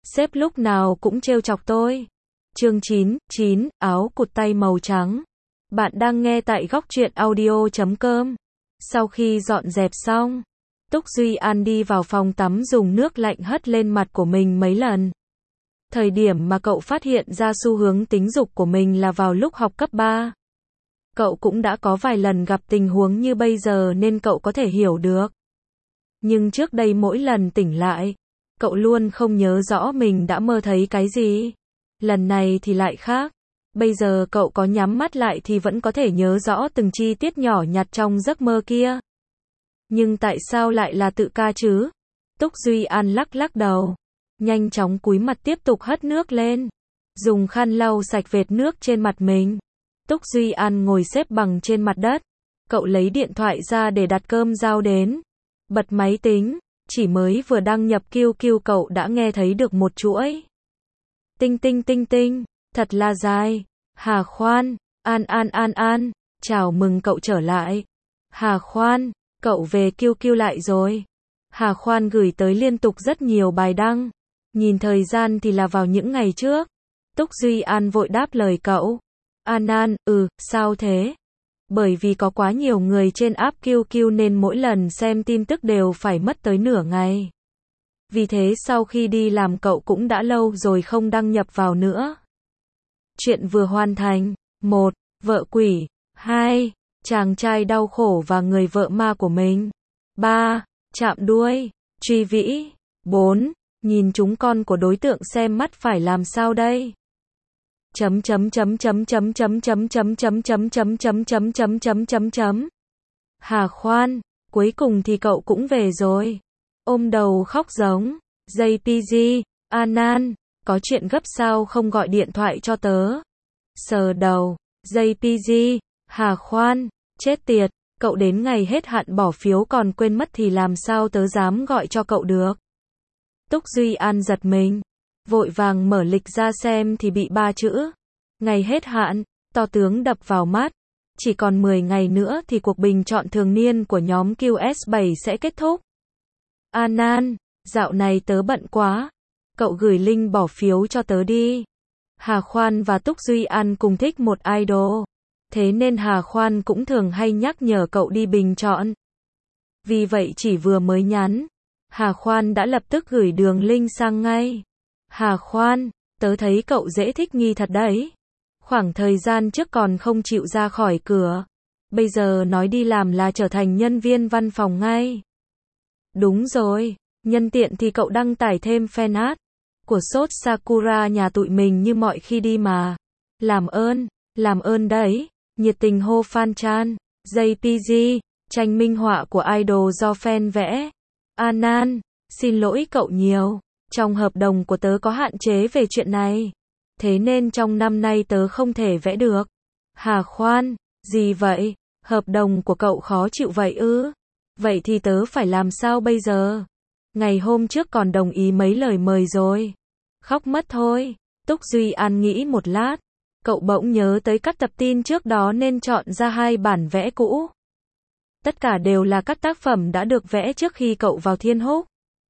Sếp lúc nào cũng trêu chọc tôi. Chương 9, áo cụt tay màu trắng. Bạn đang nghe tại góc truyện audio.com. Sau khi dọn dẹp xong, Túc Duy An đi vào phòng tắm dùng nước lạnh hất lên mặt của mình mấy lần. Thời điểm mà cậu phát hiện ra xu hướng tính dục của mình là vào lúc học cấp 3. Cậu cũng đã có vài lần gặp tình huống như bây giờ nên cậu có thể hiểu được. Nhưng trước đây mỗi lần tỉnh lại, cậu luôn không nhớ rõ mình đã mơ thấy cái gì. Lần này thì lại khác. Bây giờ cậu có nhắm mắt lại thì vẫn có thể nhớ rõ từng chi tiết nhỏ nhặt trong giấc mơ kia. Nhưng tại sao lại là tự ca chứ? Túc Duy An lắc lắc đầu. Nhanh chóng cúi mặt tiếp tục hất nước lên. Dùng khăn lau sạch vệt nước trên mặt mình. Túc Duy An ngồi xếp bằng trên mặt đất. Cậu lấy điện thoại ra để đặt cơm giao đến. Bật máy tính. Chỉ mới vừa đăng nhập QQ cậu đã nghe thấy được một chuỗi. Tinh tinh tinh tinh. Thật là dài. Hà khoan. An. Chào mừng cậu trở lại. Hà khoan. Cậu về QQ lại rồi. Hà khoan gửi tới liên tục rất nhiều bài đăng. Nhìn thời gian thì là vào những ngày trước. Túc Duy An vội đáp lời cậu. An, sao thế? Bởi vì có quá nhiều người trên app QQ nên mỗi lần xem tin tức đều phải mất tới nửa ngày. Vì thế sau khi đi làm cậu cũng đã lâu rồi không đăng nhập vào nữa. Chuyện vừa hoàn thành. 1. Vợ quỷ. 2. Chàng trai đau khổ và người vợ ma của mình. 3. Chạm đuôi. Truy vĩ. 4. Nhìn chúng con của đối tượng xem mắt phải làm sao đây? Hà khoan, cuối cùng thì cậu cũng về rồi. Ôm đầu khóc giống. JPG, An, có chuyện gấp sao không gọi điện thoại cho tớ? Sờ đầu. JPG, Hà khoan, chết tiệt, cậu đến ngày hết hạn bỏ phiếu còn quên mất thì làm sao tớ dám gọi cho cậu được? Túc Duy An giật mình. Vội vàng mở lịch ra xem thì bị 3 chữ. Ngày hết hạn, to tướng đập vào mắt. Chỉ còn 10 ngày nữa thì cuộc bình chọn thường niên của nhóm QS7 sẽ kết thúc. An, dạo này tớ bận quá. Cậu gửi link bỏ phiếu cho tớ đi. Hà Khoan và Túc Duy An cùng thích một idol. Thế nên Hà Khoan cũng thường hay nhắc nhở cậu đi bình chọn. Vì vậy chỉ vừa mới nhắn, Hà Khoan đã lập tức gửi đường link sang ngay. Hà Khoan, tớ thấy cậu dễ thích nghi thật đấy. Khoảng thời gian trước còn không chịu ra khỏi cửa. Bây giờ nói đi làm là trở thành nhân viên văn phòng ngay. Đúng rồi, nhân tiện thì cậu đăng tải thêm fan art của Sốt Sakura nhà tụi mình như mọi khi đi mà. Làm ơn đấy, nhiệt tình hô fan chan. JPG, tranh minh họa của idol do fan vẽ. An, xin lỗi cậu nhiều. Trong hợp đồng của tớ có hạn chế về chuyện này. Thế nên trong năm nay tớ không thể vẽ được. Hà khoan, gì vậy? Hợp đồng của cậu khó chịu vậy ư? Vậy thì tớ phải làm sao bây giờ? Ngày hôm trước còn đồng ý mấy lời mời rồi. Khóc mất thôi. Túc Duy An nghĩ một lát. Cậu bỗng nhớ tới các tập tin trước đó nên chọn ra 2 bản vẽ cũ. Tất cả đều là các tác phẩm đã được vẽ trước khi cậu vào Thiên Húc.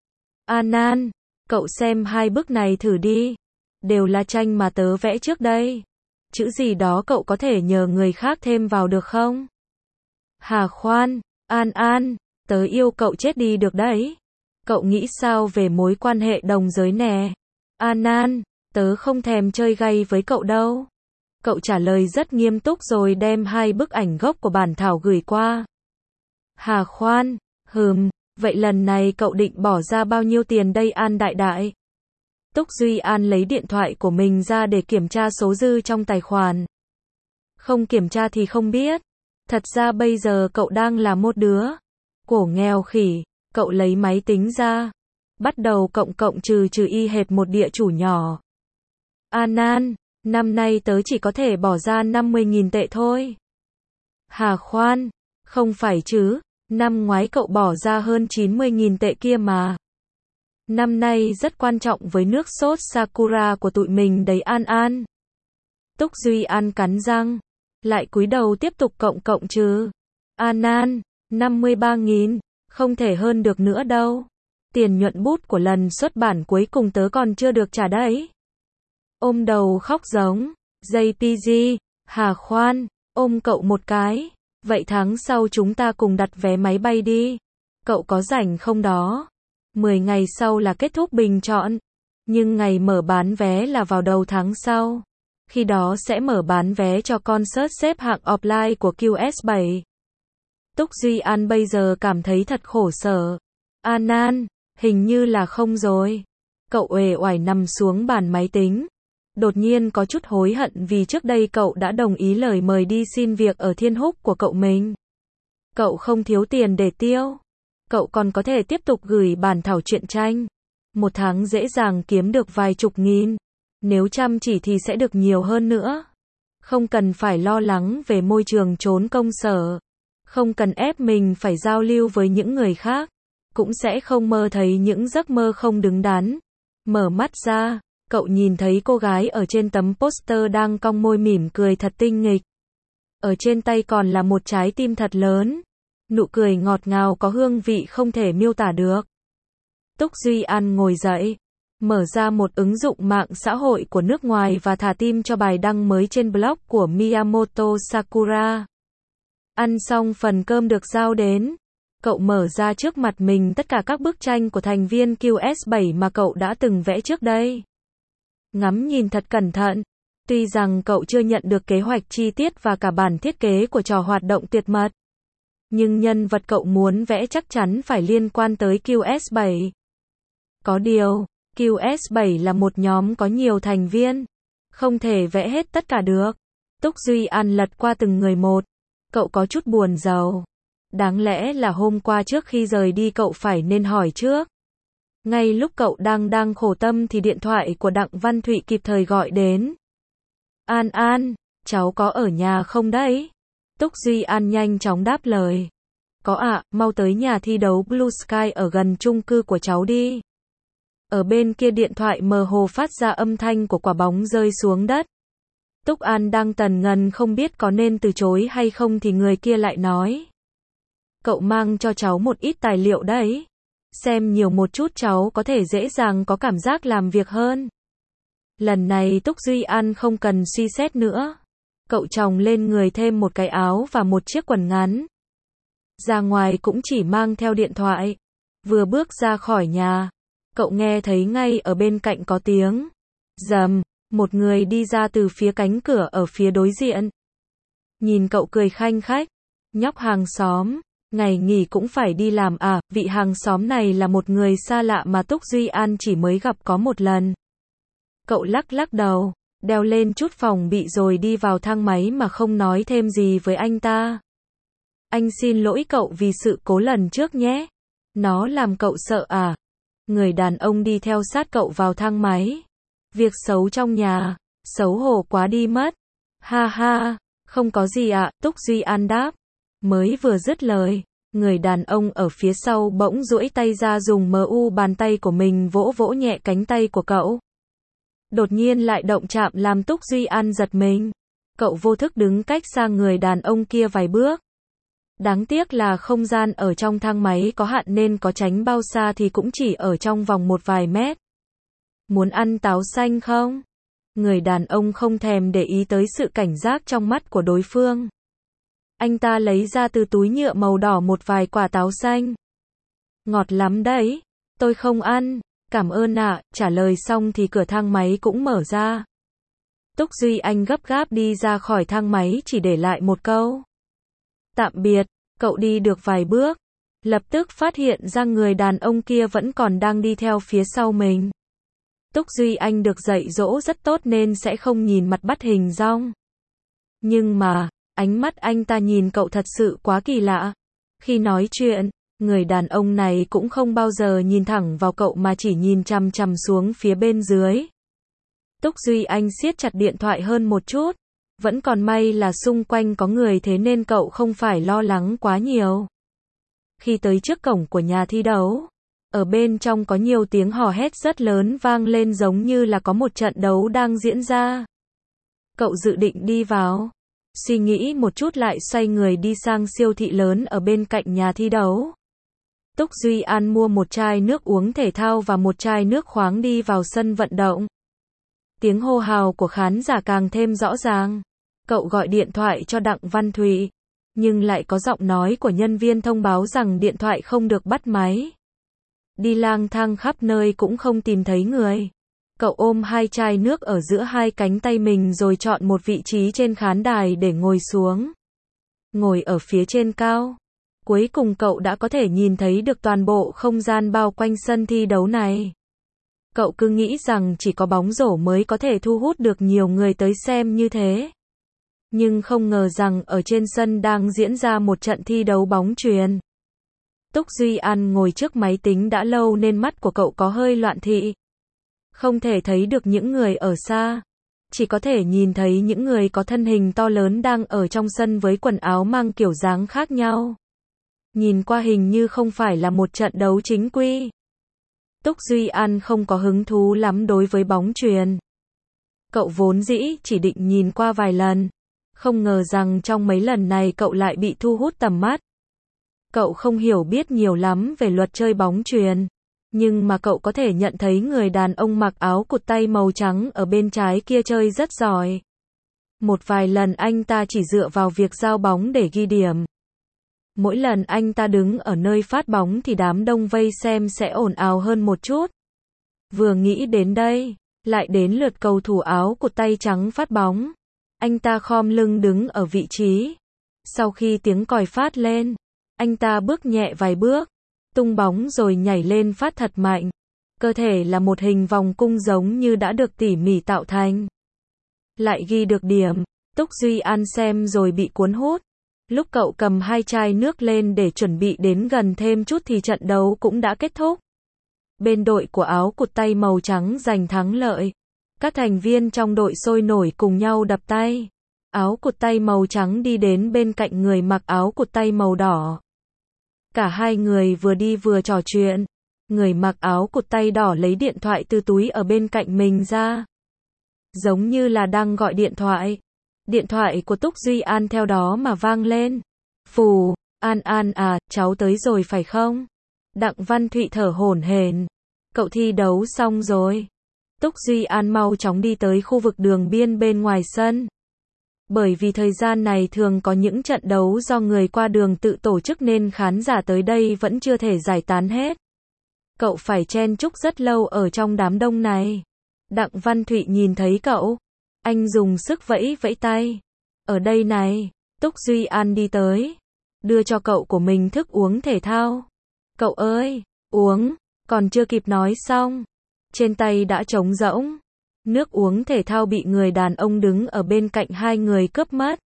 An, cậu xem 2 bức này thử đi. Đều là tranh mà tớ vẽ trước đây. Chữ gì đó cậu có thể nhờ người khác thêm vào được không? Hà khoan, An, tớ yêu cậu chết đi được đấy. Cậu nghĩ sao về mối quan hệ đồng giới nè? An, tớ không thèm chơi gay với cậu đâu. Cậu trả lời rất nghiêm túc rồi đem 2 bức ảnh gốc của bản thảo gửi qua. Hà khoan, vậy lần này cậu định bỏ ra bao nhiêu tiền đây An đại? Túc Duy An lấy điện thoại của mình ra để kiểm tra số dư trong tài khoản. Không kiểm tra thì không biết. Thật ra bây giờ cậu đang là một đứa cổ nghèo khỉ. Cậu lấy máy tính ra. Bắt đầu cộng trừ y hệt một địa chủ nhỏ. An, năm nay tớ chỉ có thể bỏ ra 50.000 tệ thôi. Hà khoan, không phải chứ. Năm ngoái cậu bỏ ra hơn 90.000 tệ kia mà. Năm nay rất quan trọng với nước sốt Sakura của tụi mình đấy An. Túc Duy An cắn răng. Lại cúi đầu tiếp tục cộng trừ. An, 53.000. Không thể hơn được nữa đâu. Tiền nhuận bút của lần xuất bản cuối cùng tớ còn chưa được trả đấy. Ôm đầu khóc giống. JPG, Hà khoan, ôm cậu một cái. Vậy tháng sau chúng ta cùng đặt vé máy bay đi. Cậu có rảnh không đó? 10 ngày sau là kết thúc bình chọn. Nhưng ngày mở bán vé là vào đầu tháng sau. Khi đó sẽ mở bán vé cho concert xếp hạng offline của QS7. Túc Duy An bây giờ cảm thấy thật khổ sở. An An, hình như là không rồi. Cậu uể oải nằm xuống bàn máy tính. Đột nhiên có chút hối hận vì trước đây cậu đã đồng ý lời mời đi xin việc ở Thiên Húc của cậu mình. Cậu không thiếu tiền để tiêu. Cậu còn có thể tiếp tục gửi bản thảo truyện tranh. Một tháng dễ dàng kiếm được vài chục nghìn. Nếu chăm chỉ thì sẽ được nhiều hơn nữa. Không cần phải lo lắng về môi trường trốn công sở. Không cần ép mình phải giao lưu với những người khác. Cũng sẽ không mơ thấy những giấc mơ không đứng đắn. Mở mắt ra, cậu nhìn thấy cô gái ở trên tấm poster đang cong môi mỉm cười thật tinh nghịch. Ở trên tay còn là một trái tim thật lớn. Nụ cười ngọt ngào có hương vị không thể miêu tả được. Túc Duy An ngồi dậy, mở ra một ứng dụng mạng xã hội của nước ngoài và thả tim cho bài đăng mới trên blog của Miyamoto Sakura. Ăn xong phần cơm được giao đến, cậu mở ra trước mặt mình tất cả các bức tranh của thành viên QS7 mà cậu đã từng vẽ trước đây. Ngắm nhìn thật cẩn thận. Tuy rằng cậu chưa nhận được kế hoạch chi tiết và cả bản thiết kế của trò hoạt động tuyệt mật, nhưng nhân vật cậu muốn vẽ chắc chắn phải liên quan tới QS7. Có điều, QS7 là một nhóm có nhiều thành viên, không thể vẽ hết tất cả được. Túc Duy An lật qua từng người một. Cậu có chút buồn rầu. Đáng lẽ là hôm qua trước khi rời đi cậu phải nên hỏi trước. Ngay lúc cậu đang khổ tâm thì điện thoại của Đặng Văn Thụy kịp thời gọi đến. An An, cháu có ở nhà không đấy? Túc Duy An nhanh chóng đáp lời. Có ạ, mau tới nhà thi đấu Blue Sky ở gần chung cư của cháu đi. Ở bên kia điện thoại mơ hồ phát ra âm thanh của quả bóng rơi xuống đất. Túc An đang tần ngần không biết có nên từ chối hay không thì người kia lại nói. Cậu mang cho cháu một ít tài liệu đấy. Xem nhiều một chút cháu có thể dễ dàng có cảm giác làm việc hơn. Lần này Túc Duy An không cần suy xét nữa. Cậu chồng lên người thêm một cái áo và một chiếc quần ngắn. Ra ngoài cũng chỉ mang theo điện thoại. Vừa bước ra khỏi nhà, cậu nghe thấy ngay ở bên cạnh có tiếng rầm, một người đi ra từ phía cánh cửa ở phía đối diện. Nhìn cậu cười khanh khách, nhóc hàng xóm, ngày nghỉ cũng phải đi làm à? Vị hàng xóm này là một người xa lạ mà Túc Duy An chỉ mới gặp có một lần. Cậu lắc đầu, đeo lên chút phòng bị rồi đi vào thang máy mà không nói thêm gì với anh ta. Anh xin lỗi cậu vì sự cố lần trước nhé. Nó làm cậu sợ à? Người đàn ông đi theo sát cậu vào thang máy. Việc xấu trong nhà, xấu hổ quá đi mất. Ha ha, không có gì ạ, Túc Duy An đáp. Mới vừa dứt lời, người đàn ông ở phía sau bỗng duỗi tay ra dùng bàn tay của mình vỗ vỗ nhẹ cánh tay của cậu. Đột nhiên lại động chạm làm Túc Duy An giật mình. Cậu vô thức đứng cách xa người đàn ông kia vài bước. Đáng tiếc là không gian ở trong thang máy có hạn nên có tránh bao xa thì cũng chỉ ở trong vòng một vài mét. Muốn ăn táo xanh không? Người đàn ông không thèm để ý tới sự cảnh giác trong mắt của đối phương. Anh ta lấy ra từ túi nhựa màu đỏ một vài quả táo xanh. Ngọt lắm đấy. Tôi không ăn. Cảm ơn ạ. Trả lời xong thì cửa thang máy cũng mở ra. Túc Duy Anh gấp gáp đi ra khỏi thang máy chỉ để lại một câu. Tạm biệt. Cậu đi được vài bước. Lập tức phát hiện ra người đàn ông kia vẫn còn đang đi theo phía sau mình. Túc Duy Anh được dạy dỗ rất tốt nên sẽ không nhìn mặt bắt hình dong. Nhưng mà, ánh mắt anh ta nhìn cậu thật sự quá kỳ lạ. Khi nói chuyện, người đàn ông này cũng không bao giờ nhìn thẳng vào cậu mà chỉ nhìn chằm chằm xuống phía bên dưới. Túc Duy Anh siết chặt điện thoại hơn một chút. Vẫn còn may là xung quanh có người thế nên cậu không phải lo lắng quá nhiều. Khi tới trước cổng của nhà thi đấu, ở bên trong có nhiều tiếng hò hét rất lớn vang lên giống như là có một trận đấu đang diễn ra. Cậu dự định đi vào. Suy nghĩ một chút lại xoay người đi sang siêu thị lớn ở bên cạnh nhà thi đấu. Túc Duy An mua một chai nước uống thể thao và một chai nước khoáng đi vào sân vận động. Tiếng hô hào của khán giả càng thêm rõ ràng. Cậu gọi điện thoại cho Đặng Văn Thụy, nhưng lại có giọng nói của nhân viên thông báo rằng điện thoại không được bắt máy. Đi lang thang khắp nơi cũng không tìm thấy người. Cậu ôm hai chai nước ở giữa hai cánh tay mình rồi chọn một vị trí trên khán đài để ngồi xuống. Ngồi ở phía trên cao. Cuối cùng cậu đã có thể nhìn thấy được toàn bộ không gian bao quanh sân thi đấu này. Cậu cứ nghĩ rằng chỉ có bóng rổ mới có thể thu hút được nhiều người tới xem như thế. Nhưng không ngờ rằng ở trên sân đang diễn ra một trận thi đấu bóng chuyền. Túc Duy An ngồi trước máy tính đã lâu nên mắt của cậu có hơi loạn thị. Không thể thấy được những người ở xa. Chỉ có thể nhìn thấy những người có thân hình to lớn đang ở trong sân với quần áo mang kiểu dáng khác nhau. Nhìn qua hình như không phải là một trận đấu chính quy. Túc Duy An không có hứng thú lắm đối với bóng chuyền. Cậu vốn dĩ chỉ định nhìn qua vài lần. Không ngờ rằng trong mấy lần này cậu lại bị thu hút tầm mắt. Cậu không hiểu biết nhiều lắm về luật chơi bóng chuyền. Nhưng mà cậu có thể nhận thấy người đàn ông mặc áo cụt tay màu trắng ở bên trái kia chơi rất giỏi. Một vài lần anh ta chỉ dựa vào việc giao bóng để ghi điểm. Mỗi lần anh ta đứng ở nơi phát bóng thì đám đông vây xem sẽ ồn ào hơn một chút. Vừa nghĩ đến đây, lại đến lượt cầu thủ áo cụt tay trắng phát bóng. Anh ta khom lưng đứng ở vị trí. Sau khi tiếng còi phát lên, anh ta bước nhẹ vài bước, tung bóng rồi nhảy lên phát thật mạnh. Cơ thể là một hình vòng cung giống như đã được tỉ mỉ tạo thành. Lại ghi được điểm. Túc Duy An xem rồi bị cuốn hút. Lúc cậu cầm hai chai nước lên để chuẩn bị đến gần thêm chút thì trận đấu cũng đã kết thúc. Bên đội của áo cụt tay màu trắng giành thắng lợi. Các thành viên trong đội sôi nổi cùng nhau đập tay. Áo cụt tay màu trắng đi đến bên cạnh người mặc áo cụt tay màu đỏ. Cả hai người vừa đi vừa trò chuyện. Người mặc áo cụt tay đỏ lấy điện thoại từ túi ở bên cạnh mình ra. Giống như là đang gọi điện thoại. Điện thoại của Túc Duy An theo đó mà vang lên. Phù, An An à, cháu tới rồi phải không? Đặng Văn Thụy thở hổn hển. Cậu thi đấu xong rồi. Túc Duy An mau chóng đi tới khu vực đường biên bên ngoài sân. Bởi vì thời gian này thường có những trận đấu do người qua đường tự tổ chức nên khán giả tới đây vẫn chưa thể giải tán hết. Cậu phải chen chúc rất lâu ở trong đám đông này. Đặng Văn Thụy nhìn thấy cậu. Anh dùng sức vẫy vẫy tay. Ở đây này. Túc Duy An đi tới. Đưa cho cậu của mình thức uống thể thao. Cậu ơi, uống. Còn chưa kịp nói xong. Trên tay đã trống rỗng. Nước uống thể thao bị người đàn ông đứng ở bên cạnh hai người cướp mất.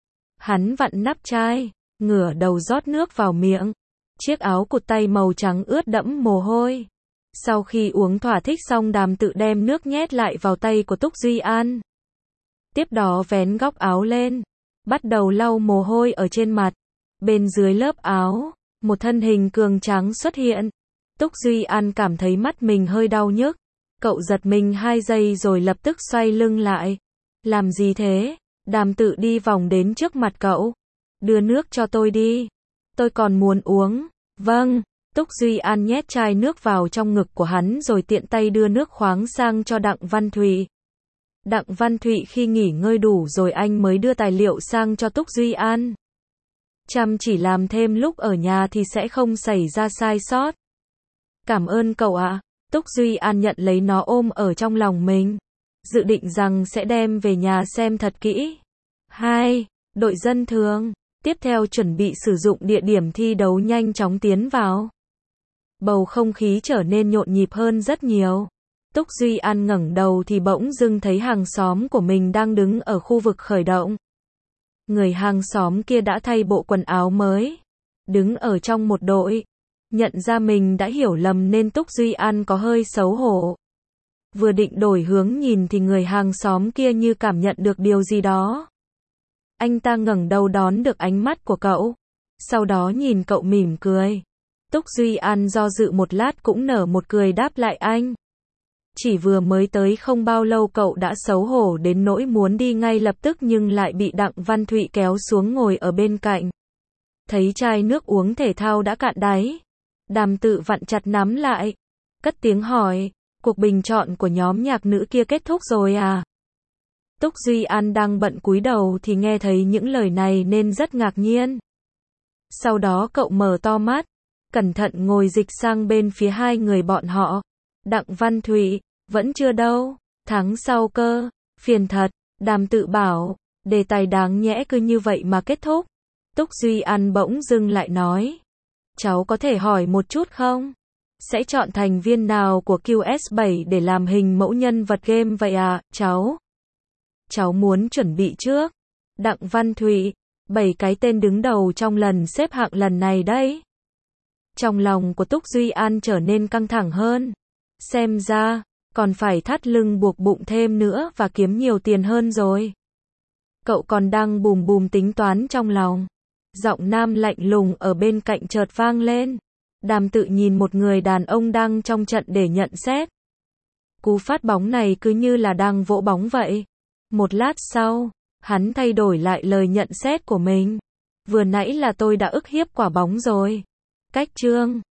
Hắn vặn nắp chai, ngửa đầu rót nước vào miệng. Chiếc áo cụt tay màu trắng ướt đẫm mồ hôi. Sau khi uống thỏa thích xong Đàm tự đem nước nhét lại vào tay của Túc Duy An. Tiếp đó vén góc áo lên. Bắt đầu lau mồ hôi ở trên mặt. Bên dưới lớp áo, một thân hình cường tráng xuất hiện. Túc Duy An cảm thấy mắt mình hơi đau nhức. Cậu giật mình 2 giây rồi lập tức xoay lưng lại. Làm gì thế? Đàm tự đi vòng đến trước mặt cậu. Đưa nước cho tôi đi. Tôi còn muốn uống. Vâng. Túc Duy An nhét chai nước vào trong ngực của hắn rồi tiện tay đưa nước khoáng sang cho Đặng Văn Thụy. Đặng Văn Thụy khi nghỉ ngơi đủ rồi anh mới đưa tài liệu sang cho Túc Duy An. Chăm chỉ làm thêm lúc ở nhà thì sẽ không xảy ra sai sót. Cảm ơn cậu ạ. Túc Duy An nhận lấy nó ôm ở trong lòng mình. Dự định rằng sẽ đem về nhà xem thật kỹ. 2. Đội dân thường. Tiếp theo chuẩn bị sử dụng địa điểm thi đấu nhanh chóng tiến vào. Bầu không khí trở nên nhộn nhịp hơn rất nhiều. Túc Duy An ngẩng đầu thì bỗng dưng thấy hàng xóm của mình đang đứng ở khu vực khởi động. Người hàng xóm kia đã thay bộ quần áo mới. Đứng ở trong một đội. Nhận ra mình đã hiểu lầm nên Túc Duy An có hơi xấu hổ. Vừa định đổi hướng nhìn thì người hàng xóm kia như cảm nhận được điều gì đó. Anh ta ngẩng đầu đón được ánh mắt của cậu. Sau đó nhìn cậu mỉm cười. Túc Duy An do dự một lát cũng nở một cười đáp lại anh. Chỉ vừa mới tới không bao lâu cậu đã xấu hổ đến nỗi muốn đi ngay lập tức nhưng lại bị Đặng Văn Thụy kéo xuống ngồi ở bên cạnh. Thấy chai nước uống thể thao đã cạn đáy. Đàm Tự vặn chặt nắm lại, cất tiếng hỏi, cuộc bình chọn của nhóm nhạc nữ kia kết thúc rồi à? Túc Duy An đang bận cúi đầu thì nghe thấy những lời này nên rất ngạc nhiên. Sau đó cậu mở to mắt, cẩn thận ngồi dịch sang bên phía hai người bọn họ. Đặng Văn Thụy, vẫn chưa đâu, tháng sau cơ, phiền thật. Đàm Tự bảo, đề tài đáng nhẽ cứ như vậy mà kết thúc. Túc Duy An bỗng dưng lại nói, cháu có thể hỏi một chút không? Sẽ chọn thành viên nào của QS7 để làm hình mẫu nhân vật game vậy à, cháu? Cháu muốn chuẩn bị trước. Đặng Văn Thụy, 7 cái tên đứng đầu trong lần xếp hạng lần này đấy. Trong lòng của Túc Duy An trở nên căng thẳng hơn. Xem ra, còn phải thắt lưng buộc bụng thêm nữa và kiếm nhiều tiền hơn rồi. Cậu còn đang bùm bùm tính toán trong lòng. Giọng nam lạnh lùng ở bên cạnh chợt vang lên. Đàm Tự nhìn một người đàn ông đang trong trận để nhận xét. Cú phát bóng này cứ như là đang vỗ bóng vậy. Một lát sau, hắn thay đổi lại lời nhận xét của mình. Vừa nãy là tôi đã ức hiếp quả bóng rồi. Cách chương